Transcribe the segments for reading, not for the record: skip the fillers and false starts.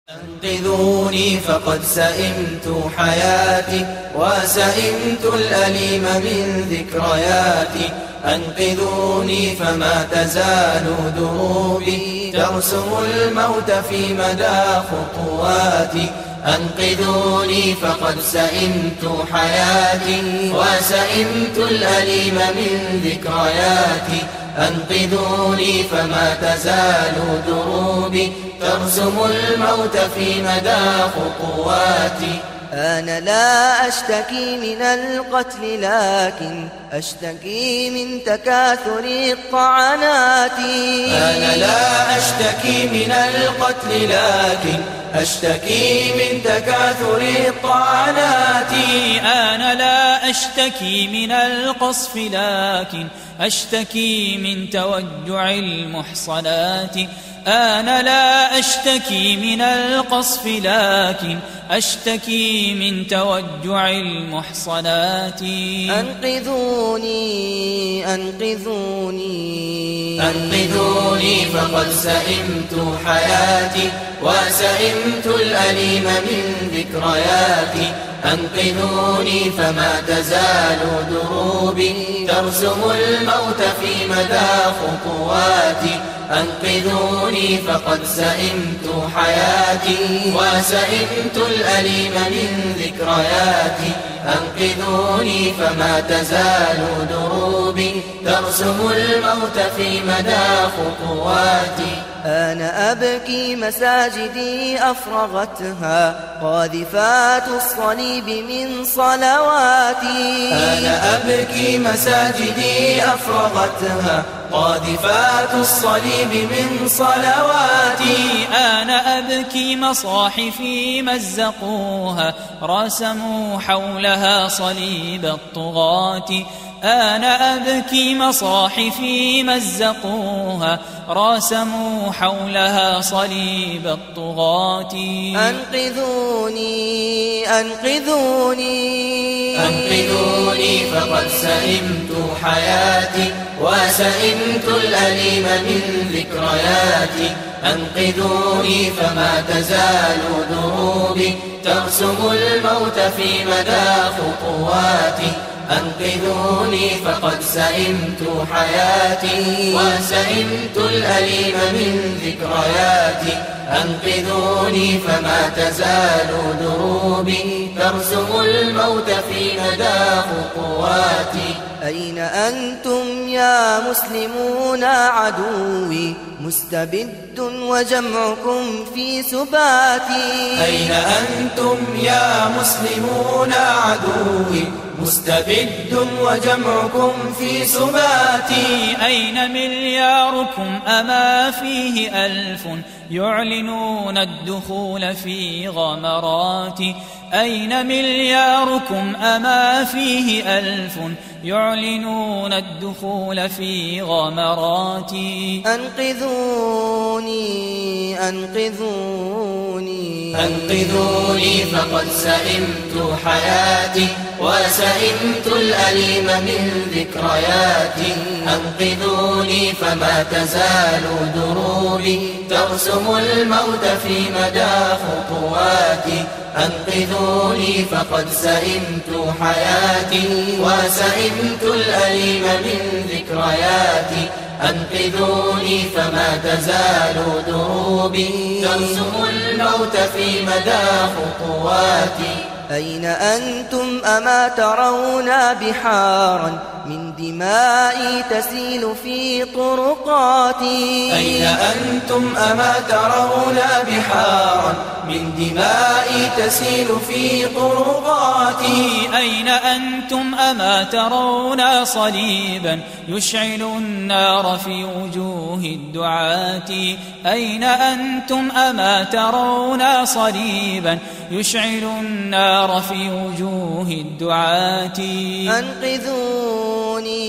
أنقذوني فقد سئمت حياتي وسئمت الأليم من ذكرياتي. أنقذوني فما تزال دروبي ترسم الموت في مدى خطواتي. أنقذوني فقد سئمت حياتي وسئمت الأليم من ذكرياتي. أنقذوني فما تزال دروبي ترسم الموت في مدى خطواتي. أنا لا أشتكي من القتل لكن أشتكي من تكاثر الطعنات. أنا لا أشتكي من القتل لكن أشتكي من تكاثر الطعنات. أنا لا أشتكي من القصف لكن أشتكي من توجع المحصنات. أنا لا أشتكي من القصف لكن أشتكي من توجع المحصنات. أنقذوني أنقذوني أنقذوني فقد سئمت حياتي وسئمت الأليم من ذكرياتي. أنقذوني فما تزال دروبي ترسم الموت في مدى خطواتي. أنقذوني فقد سئمت حياتي وسئمت الأليم من ذكرياتي. أنقذوني فما تزال دروبي ترسم الموت في مدى خطواتي. أنا أبكي مساجدي أفرغتها قاذفات الصليب من صلواتي. أنا أبكي مساجدي أفرغتها قاذفات الصليب من صلواتي. أنا أبكي مصاحفي مزقوها رسموا حولها صليب الطغاة. أنا أبكي مصاحفي مزقوها رسموا حولها صليب الطغاة. أنقذوني أنقذوني أنقذوني فقد سئمت حياتي وسئمت الأليم من ذكرياتي. أنقذوني فما تزال دروبي ترسم الموت في مدى خطواتي. أنقذوني فقد سئمت حياتي وسئمت الأليم من ذكرياتي. أنقذوني فما تزال دروبي ترسم الموت في مدى خطواتي. أين أنتم يا مسلمون عدوي مستبد وجمعكم في سباتي. أين أنتم يا مسلمون عدوي مستبد وجمعكم في سباتي. أين ملياركم أما فيه ألف يعلنون الدخول في غمراتي. أين ملياركم أما فيه ألف يعلنون الدخول في غمراتي. أنقذوني أنقذوني أنقذوني فقد سئمت حياتي وسئمت الأليم من ذكرياتي. أنقذوني فما تزال دروبي ترسم الموت في مدى خطواتي. أنقذوني فقد سئمت حياتي وسئمت الأليم من ذكرياتي. أنقذوني فما تزال دروبي ترسم الموت في مدى خطواتي. أين أنتم أما ترون بحارا من دمائي تسيل في طرقاتي. أين أنتم أما ترون بحارا من دمائي تسيل في طرقاتي. أين أنتم أما ترون صليبا يشعل النار في وجوه الدعاة. أين أنتم أما ترون صليبا يشعل النار في وجوه الدعاة. أنقذوني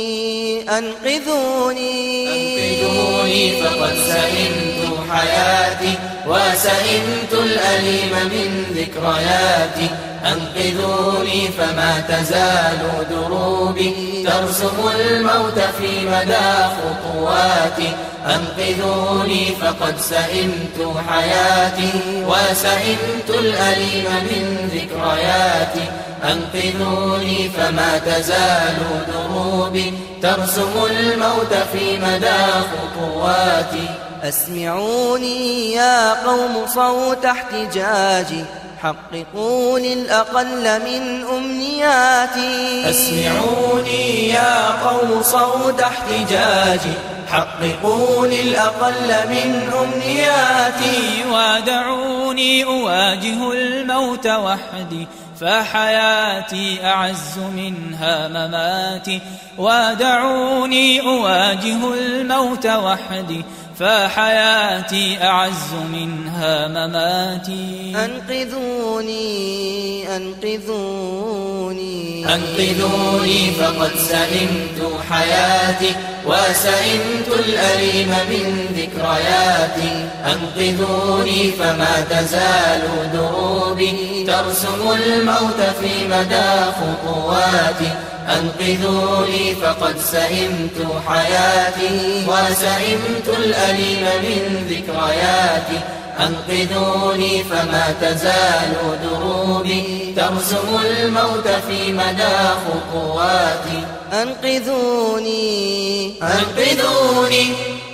أنقذوني أنقذوني فقد سئمت حياتي وسئمت الأليم من ذكرياتي. أنقذوني فما تزال دروبي ترسم الموت في مدى خطواتي. أنقذوني فقد سئمت حياتي وسئمت الأليم من ذكرياتي. أنقذوني فما تزال دروبي ترسم الموت في مدى خطواتي. أسمعوني يا قوم صوت احتجاجي، حققوا للأقل من أمنياتي. أسمعوني يا قوم صوت احتجاجي، حققوا للأقل من أمنياتي. ودعوني أواجه الموت وحدي، فحياتي أعز منها مماتي. ودعوني أواجه الموت وحدي، فحياتي أعز منها مماتي. أنقذوني أنقذوني أنقذوني فقد سئمت حياتي وسئمت الأليم من ذكرياتي. أنقذوني فما تزال دروبي ترسم الموت في مدى خطواتي. أنقذوني فقد سئمت حياتي وسئمت الأليم من ذكرياتي. أنقذوني فما تزال دروبي ترسم الموت في مدى خطواتي. أنقذوني أنقذوني